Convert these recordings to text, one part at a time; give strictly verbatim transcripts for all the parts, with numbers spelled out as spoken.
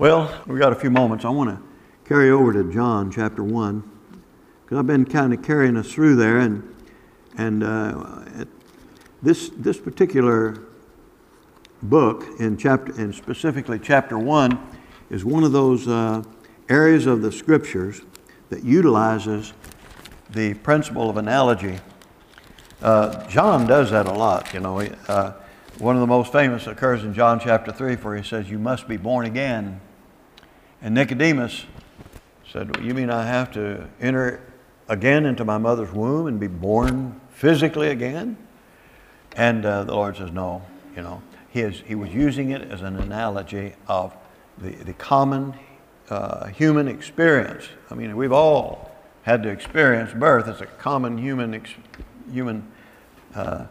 Well, we got a few moments. I want to carry over to John chapter one, because I've been kind of carrying us through there, and and uh, it, this this particular book in chapter, and specifically chapter one, is one of those uh, areas of the Scriptures that utilizes the principle of analogy. Uh, John does that a lot, you know. Uh, one of the most famous occurs in John chapter three, where he says, "You must be born again." And Nicodemus said, "You mean I have to enter again into my mother's womb and be born physically again?" And uh, the Lord says, "No, you know." He, is, he was using it as an analogy of the, the common uh, human experience. I mean, we've all had to experience birth. It's a common human ex, human uh,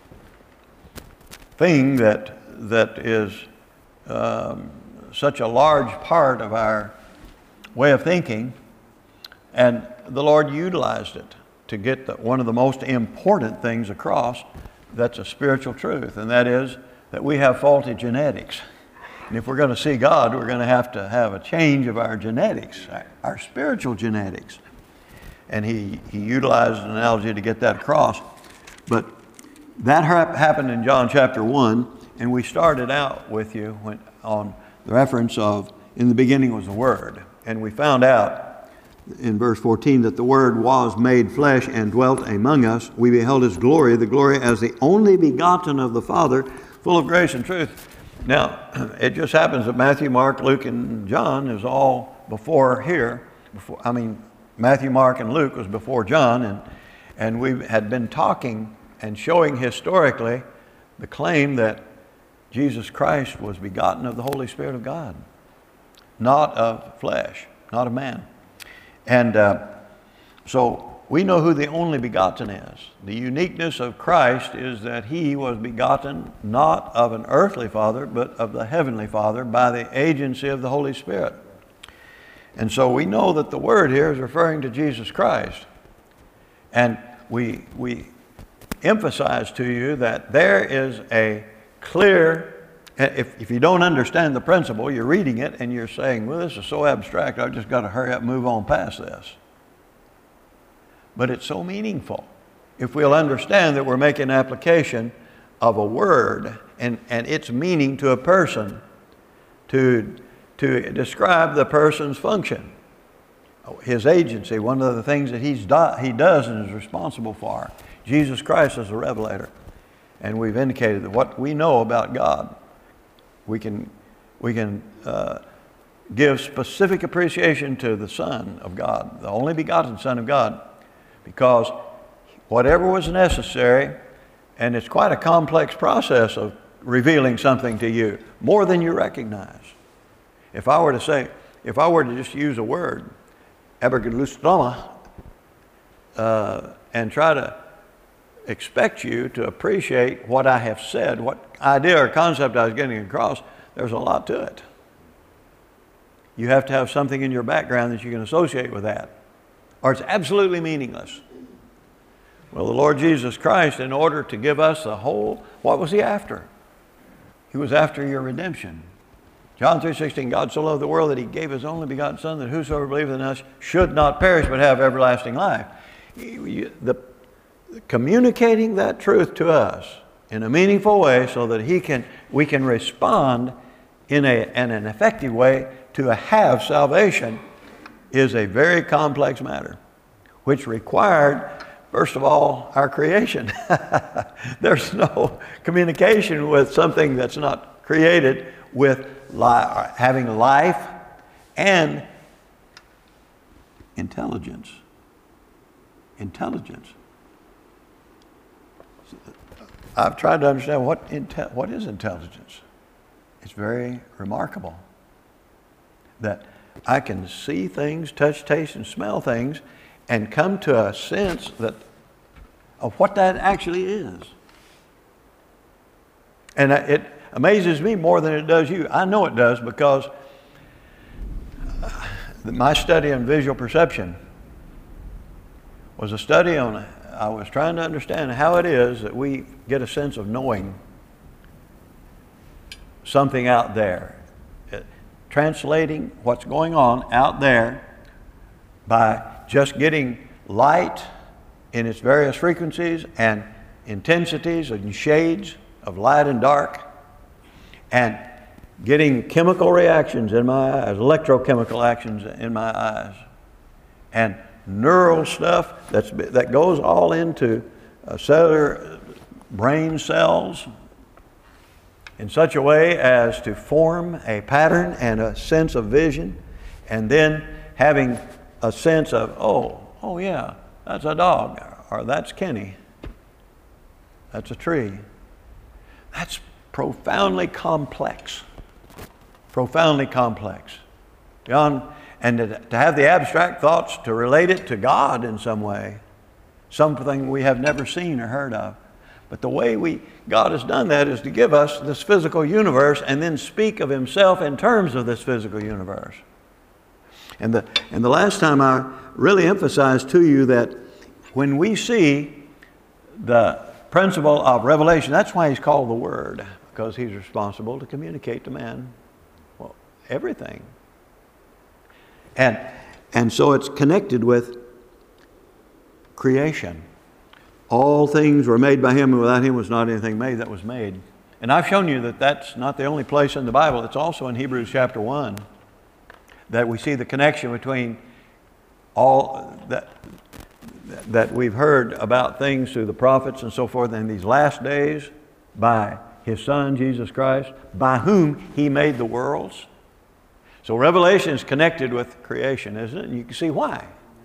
thing that that is um, such a large part of our way of thinking, and the Lord utilized it to get the, one of the most important things across. That's a spiritual truth, and that is that we have faulty genetics. And if we're going to see God, we're going to have to have a change of our genetics, our, our spiritual genetics. And he, he utilized an analogy to get that across. But that ha- happened in John chapter one, and we started out with you when, on the reference of, in the beginning was the Word. And we found out in verse fourteen that the Word was made flesh and dwelt among us. We beheld His glory, the glory as the only begotten of the Father, full of grace and truth. Now, it just happens that Matthew, Mark, Luke, and John is all before here. Before, I mean, Matthew, Mark, and Luke was before John, and, and we had been talking and showing historically the claim that Jesus Christ was begotten of the Holy Spirit of God, not of flesh, not of man. And uh, so we know who the only begotten is. The uniqueness of Christ is that He was begotten not of an earthly father, but of the heavenly Father by the agency of the Holy Spirit. And so we know that the word here is referring to Jesus Christ. And we, we emphasize to you that there is a clear, if, if you don't understand the principle, you're reading it and you're saying, well, this is so abstract, I've just got to hurry up and move on past this. But it's so meaningful if we'll understand that we're making application of a word and, and its meaning to a person to, to describe the person's function, his agency, one of the things that he's do, he does and is responsible for. Jesus Christ is a revelator. And we've indicated that what we know about God, we can, we can uh, give specific appreciation to the Son of God, the only begotten Son of God, because whatever was necessary, and it's quite a complex process of revealing something to you, more than you recognize. If I were to say, if I were to just use a word, abracadabra, uh, and try to expect you to appreciate what I have said, what idea or concept I was getting across, there's a lot to it. You have to have something in your background that you can associate with that, or it's absolutely meaningless. Well, the Lord Jesus Christ, in order to give us the whole, what was He after? He was after your redemption. John three sixteen, God so loved the world that He gave His only begotten Son, that whosoever believeth in us should not perish but have everlasting life. The, communicating that truth to us in a meaningful way so that he can, we can respond in, a, in an effective way to have salvation is a very complex matter, which required, first of all, our creation. There's no communication with something that's not created with li- having life and intelligence. Intelligence. I've tried to understand what, inte- what is intelligence. It's very remarkable that I can see things, touch, taste, and smell things, and come to a sense that of what that actually is. And it amazes me more than it does you. I know it does, because my study on visual perception was a study on, I was trying to understand how it is that we get a sense of knowing something out there. It, translating what's going on out there by just getting light in its various frequencies and intensities and shades of light and dark, and getting chemical reactions in my eyes, electrochemical actions in my eyes, and neural stuff that's, that goes all into uh, cellular brain cells in such a way as to form a pattern and a sense of vision, and then having a sense of, oh, oh yeah, that's a dog, or that's Kenny, that's a tree. That's profoundly complex, profoundly complex. Beyond, and to, to have the abstract thoughts to relate it to God in some way, something we have never seen or heard of. But the way we God has done that is to give us this physical universe and then speak of Himself in terms of this physical universe. And the, and the last time I really emphasized to you that when we see the principle of revelation, that's why He's called the Word, because He's responsible to communicate to man, well, everything. And, and so it's connected with creation. All things were made by Him, and without Him was not anything made that was made. And I've shown you that that's not the only place in the Bible. It's also in Hebrews chapter one that we see the connection between all that, that we've heard about things through the prophets and so forth in these last days by His Son, Jesus Christ, by whom He made the worlds. So Revelation is connected with creation, isn't it? And you can see why.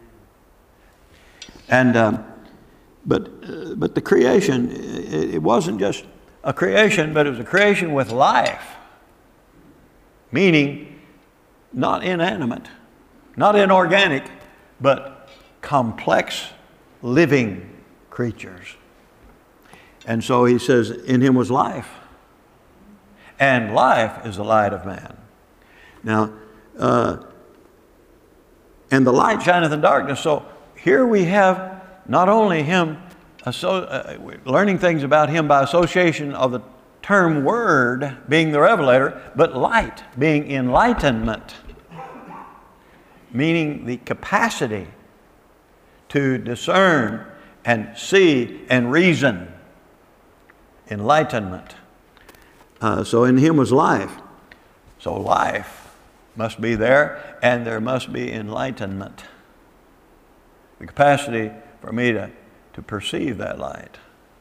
And um, but uh, but the creation, it, it wasn't just a creation, but it was a creation with life, meaning not inanimate, not inorganic, but complex living creatures. And so He says, in Him was life, and life is the light of man. Now, uh, and the light shineth in darkness. So here we have not only Him uh, learning things about Him by association of the term Word being the revelator, but light being enlightenment, meaning the capacity to discern and see and reason. Enlightenment. Uh, so in Him was life. So life must be there, and there must be enlightenment. The capacity for me to, to perceive that light.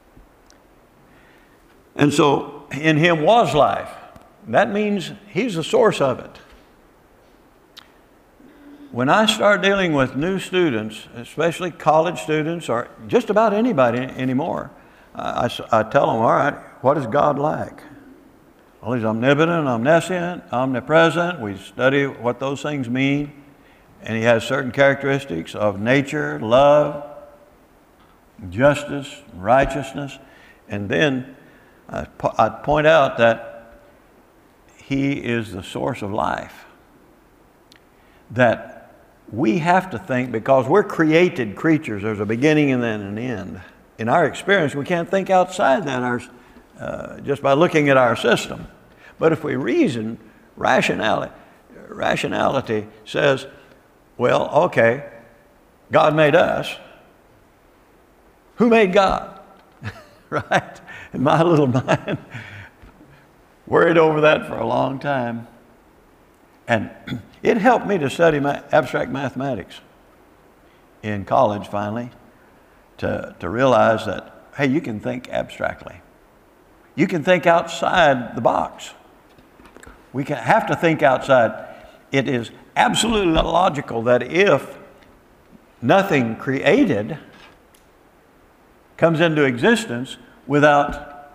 And so in Him was life. That means He's the source of it. When I start dealing with new students, especially college students or just about anybody anymore, I, I, I tell them, all right, what is God like? Well, He's omnipotent, omniscient, omnipresent. We study what those things mean. And He has certain characteristics of nature, love, justice, righteousness. And then I, I point out that He is the source of life. That we have to think, because we're created creatures, there's a beginning and then an end. In our experience, we can't think outside that our, uh, just by looking at our system. But if we reason, rationality, rationality says, well, okay, God made us. Who made God? Right? In my little mind, worried over that for a long time. And it helped me to study my abstract mathematics in college finally, to, to realize that, hey, you can think abstractly. You can think outside the box. We can have to think outside. It is absolutely logical that if nothing created comes into existence without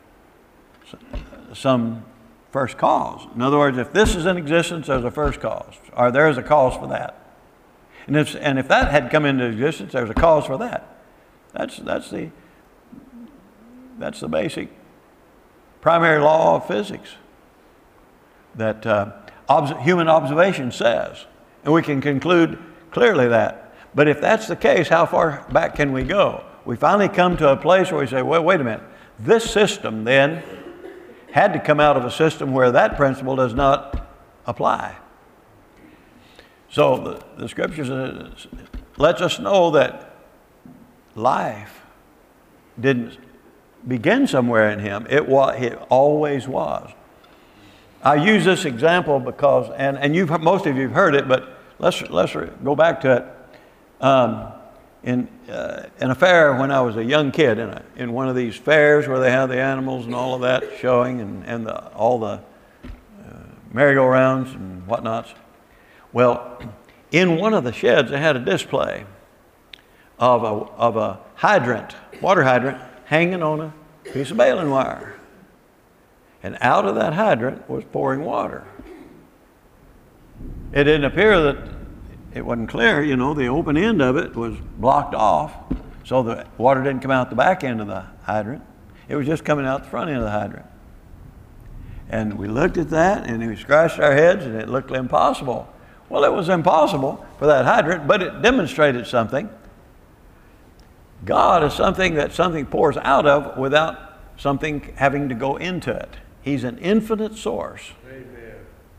some first cause. In other words, if this is in existence, there's a first cause, or there's a cause for that. And if, and if that had come into existence, there's a cause for that. That's, that's, the, that's the basic primary law of physics that uh, obs- human observation says. And we can conclude clearly that. But if that's the case, how far back can we go? We finally come to a place where we say, well, wait a minute. This system then had to come out of a system where that principle does not apply. So the, the scriptures lets us know that life didn't begin somewhere in him. It was, it always was. I use this example because, and, and you've, most of you have heard it, but let's, let's go back to it. Um, in, uh, in a fair when I was a young kid, in, a, in one of these fairs where they have the animals and all of that showing, and, and the, all the uh, merry-go-rounds and whatnots. Well, in one of the sheds, they had a display of a, of a hydrant, water hydrant, hanging on a piece of baling wire. And out of that hydrant was pouring water. It didn't appear that it wasn't clear, you know, the open end of it was blocked off, so the water didn't come out the back end of the hydrant. It was just coming out the front end of the hydrant. And we looked at that and we scratched our heads and it looked impossible. Well, it was impossible for that hydrant, but it demonstrated something. God is something that something pours out of without something having to go into it. He's an infinite source. Amen.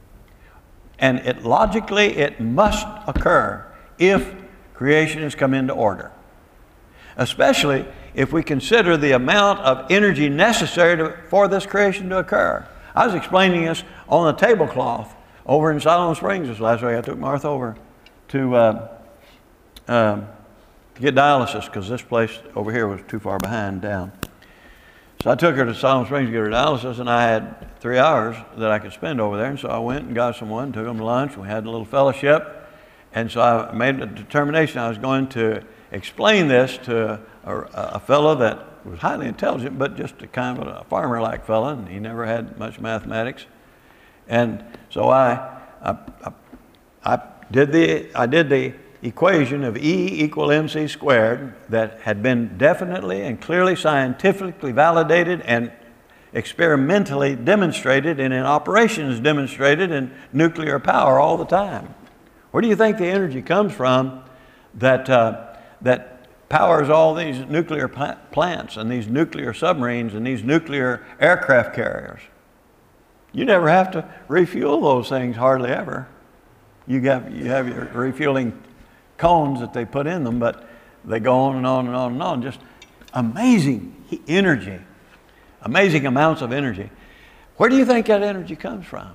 And it logically, it must occur if creation has come into order. Especially if we consider the amount of energy necessary to, for this creation to occur. I was explaining this on the tablecloth over in Siloam Springs this last week. I took Martha over to, uh, um, to get dialysis because this place over here was too far behind down. So I took her to Siloam Springs to get her dialysis, and I had three hours that I could spend over there. And so I went and got someone, took them to lunch. We had a little fellowship. And so I made a determination I was going to explain this to a, a fellow that was highly intelligent, but just a kind of a farmer-like fellow, and he never had much mathematics. And so I, I, I, I did the, I did the equation of E equal mc squared that had been definitely and clearly scientifically validated and experimentally demonstrated and in operations demonstrated in nuclear power all the time. Where do you think the energy comes from that, uh, that powers all these nuclear plants and these nuclear submarines and these nuclear aircraft carriers? You never have to refuel those things hardly ever. You have, you have your refueling cones that they put in them, but they go on and on and on and on. Just amazing energy, amazing amounts of energy. Where do you think that energy comes from?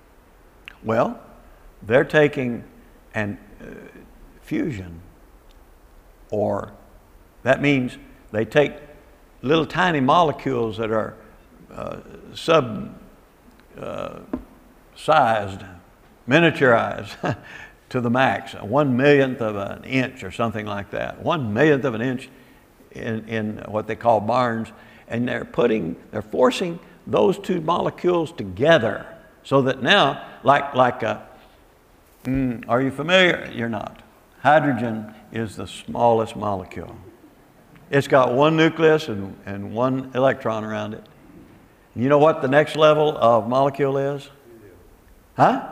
Well, they're taking an uh, fusion, or that means they take little tiny molecules that are uh, sub uh, sized, miniaturized to the max, a one millionth of an inch or something like that, one millionth of an inch in, in what they call barns, and they're putting, they're forcing those two molecules together so that now, like, like a, mm, are you familiar? You're not. Hydrogen is the smallest molecule. It's got one nucleus and, and one electron around it. And you know what the next level of molecule is? Huh?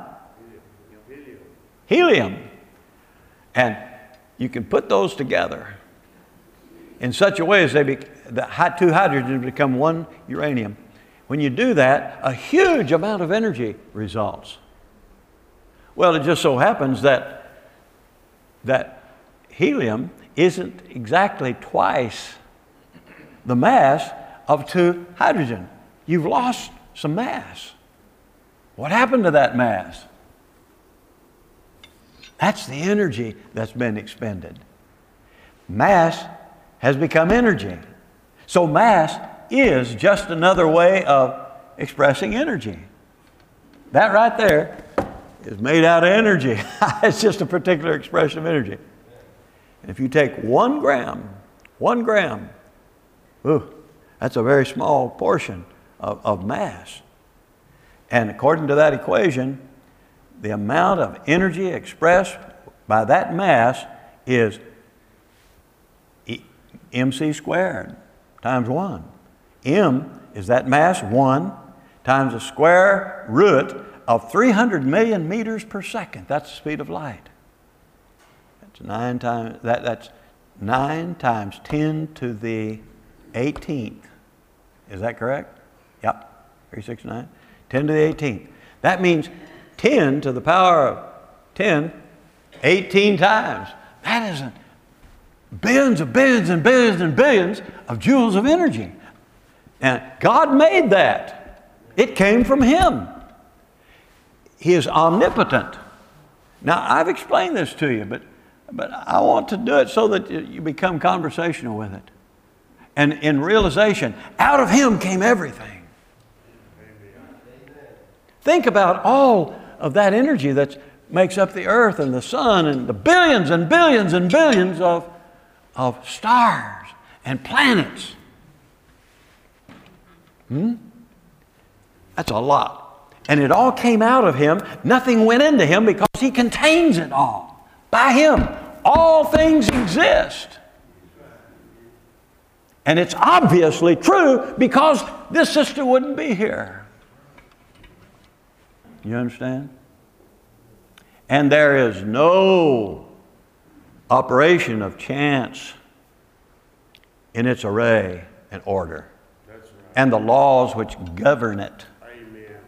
Helium. And you can put those together in such a way as they be, the two hydrogens become one uranium. When you do that, a huge amount of energy results. Well, it just so happens that that helium isn't exactly twice the mass of two hydrogen. You've lost some mass. What happened to that mass? That's the energy that's been expended. Mass has become energy. So mass is just another way of expressing energy. That right there is made out of energy. It's just a particular expression of energy. And if you take one gram, one gram, ooh, that's a very small portion of, of mass. And according to that equation, the amount of energy expressed by that mass is mc squared times one. M is that mass, one, times the square root of three hundred million meters per second. That's the speed of light. That's nine times, that, that's nine times ten to the eighteenth. Is that correct? Yep, three sixty-nine. ten to the eighteenth. That means ten to the power of ten, eighteen times. That isn't billions of billions and billions and billions of joules of energy. And God made that. It came from Him. He is omnipotent. Now, I've explained this to you, but, but I want to do it so that you become conversational with it. And in realization, out of Him came everything. Think about all of that energy that makes up the earth and the sun and the billions and billions and billions of, of stars and planets. Hmm? That's a lot. And it all came out of Him. Nothing went into Him because He contains it all. By Him, all things exist. And it's obviously true because this sister wouldn't be here. You understand? And there is no operation of chance in its array and order. That's right. And the laws which govern it. Amen.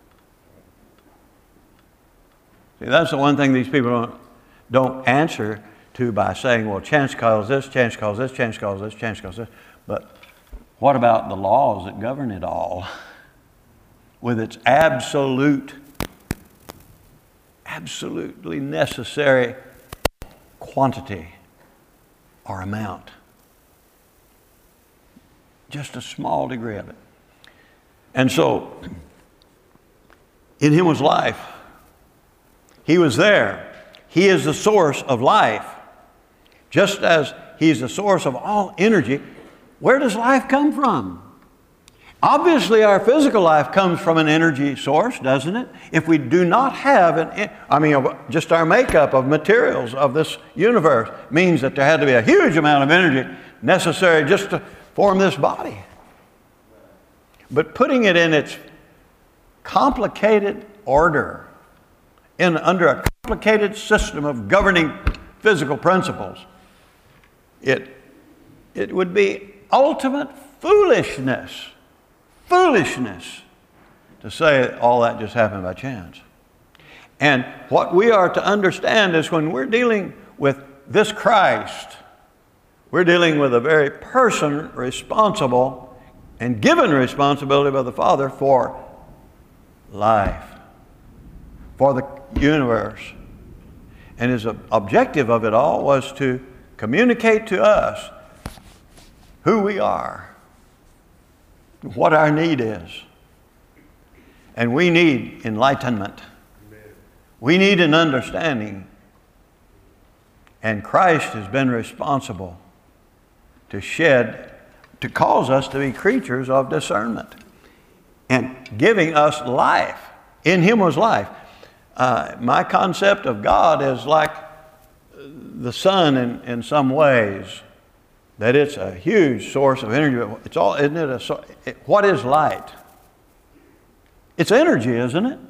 See, that's the one thing these people don't, don't answer to by saying, well, chance caused this, chance caused this, chance caused this, chance caused this. But what about the laws that govern it all? With its absolute absolutely necessary quantity or amount. Just a small degree of it. And so, in Him was life. He was there. He is the source of life. Just as He's the source of all energy, where does life come from? Obviously, our physical life comes from an energy source, doesn't it? If we do not have an, I mean, just our makeup of materials of this universe means that there had to be a huge amount of energy necessary just to form this body. But putting it in its complicated order, in under a complicated system of governing physical principles, it, it would be ultimate foolishness. Foolishness to say all that just happened by chance. And what we are to understand is when we're dealing with this Christ, we're dealing with a very person responsible and given responsibility by the Father for life, for the universe. And his objective of it all was to communicate to us who we are, what our need is. And we need enlightenment. Amen. We need an understanding. And Christ has been responsible to shed, to cause us to be creatures of discernment and giving us life. In Him was life. Uh, my concept of God is like the sun in, in some ways. That it's a huge source of energy. It's all, isn't it? A, it, what is light? It's energy, isn't it?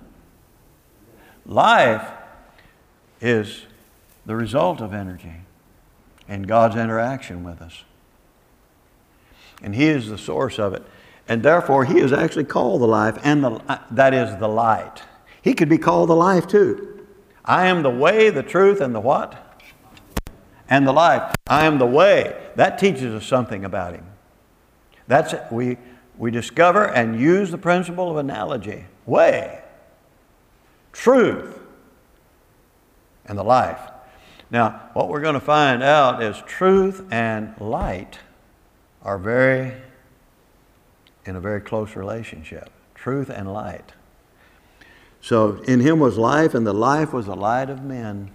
Life is the result of energy and God's interaction with us. And He is the source of it. And therefore, He is actually called the life, and the, that is the light. He could be called the life too. I am the way, the truth, and the what? And the life. I am the way. That teaches us something about Him. That's it. We, we discover and use the principle of analogy. Way, truth, and the life. Now, what we're going to find out is truth and light are very, in a very close relationship. Truth and light. So, in Him was life, and the life was the light of men.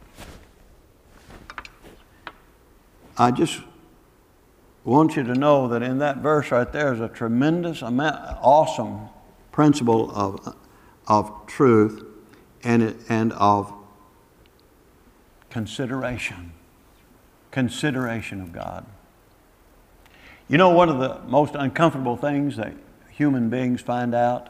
I just want you to know that in that verse right there is a tremendous, awesome principle of, of truth and, and of consideration. Consideration of God. You know, one of the most uncomfortable things that human beings find out?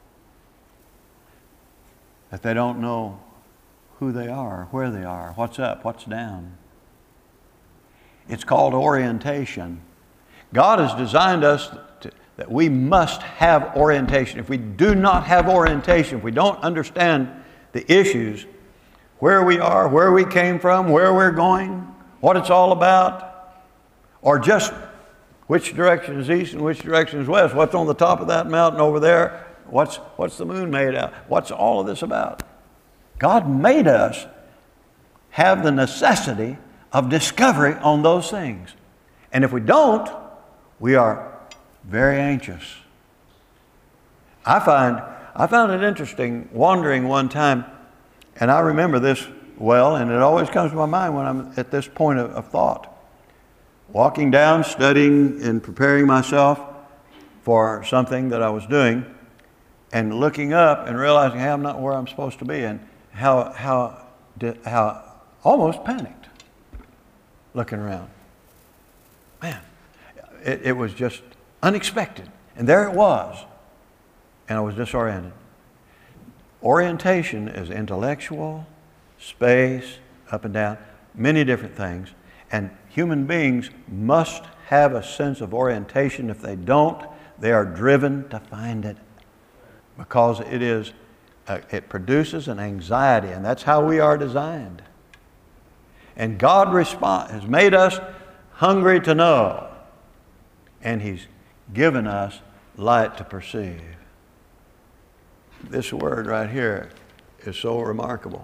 That they don't know who they are, where they are, what's up, what's down. It's called orientation. God has designed us to, that we must have orientation. If we do not have orientation, if we don't understand the issues, where we are, where we came from, where we're going, what it's all about, or just which direction is east and which direction is west, what's on the top of that mountain over there, what's, what's the moon made out, what's all of this about? God made us have the necessity of discovery on those things. And if we don't, we are very anxious. I find, I found it interesting wandering one time, and I remember this well, and it always comes to my mind when I'm at this point of, of thought. Walking down, studying and preparing myself for something that I was doing, and looking up and realizing, hey, I'm not where I'm supposed to be, and how, how, how almost panicked looking around. Man, it, it was just unexpected. And there it was. And I was disoriented. Orientation is intellectual, space, up and down, many different things. And human beings must have a sense of orientation. If they don't, they are driven to find it, because it is, uh, it produces an anxiety, and that's how we are designed. And God respond, has made us hungry to know, and He's given us light to perceive. This word right here is so remarkable.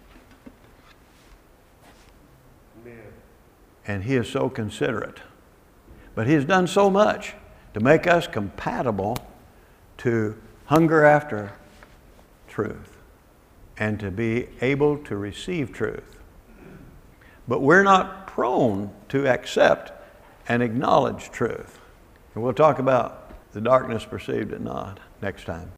And He is so considerate. But He has done so much to make us compatible to hunger after truth and to be able to receive truth. But we're not prone to accept and acknowledge truth. And we'll talk about the darkness perceived it not next time.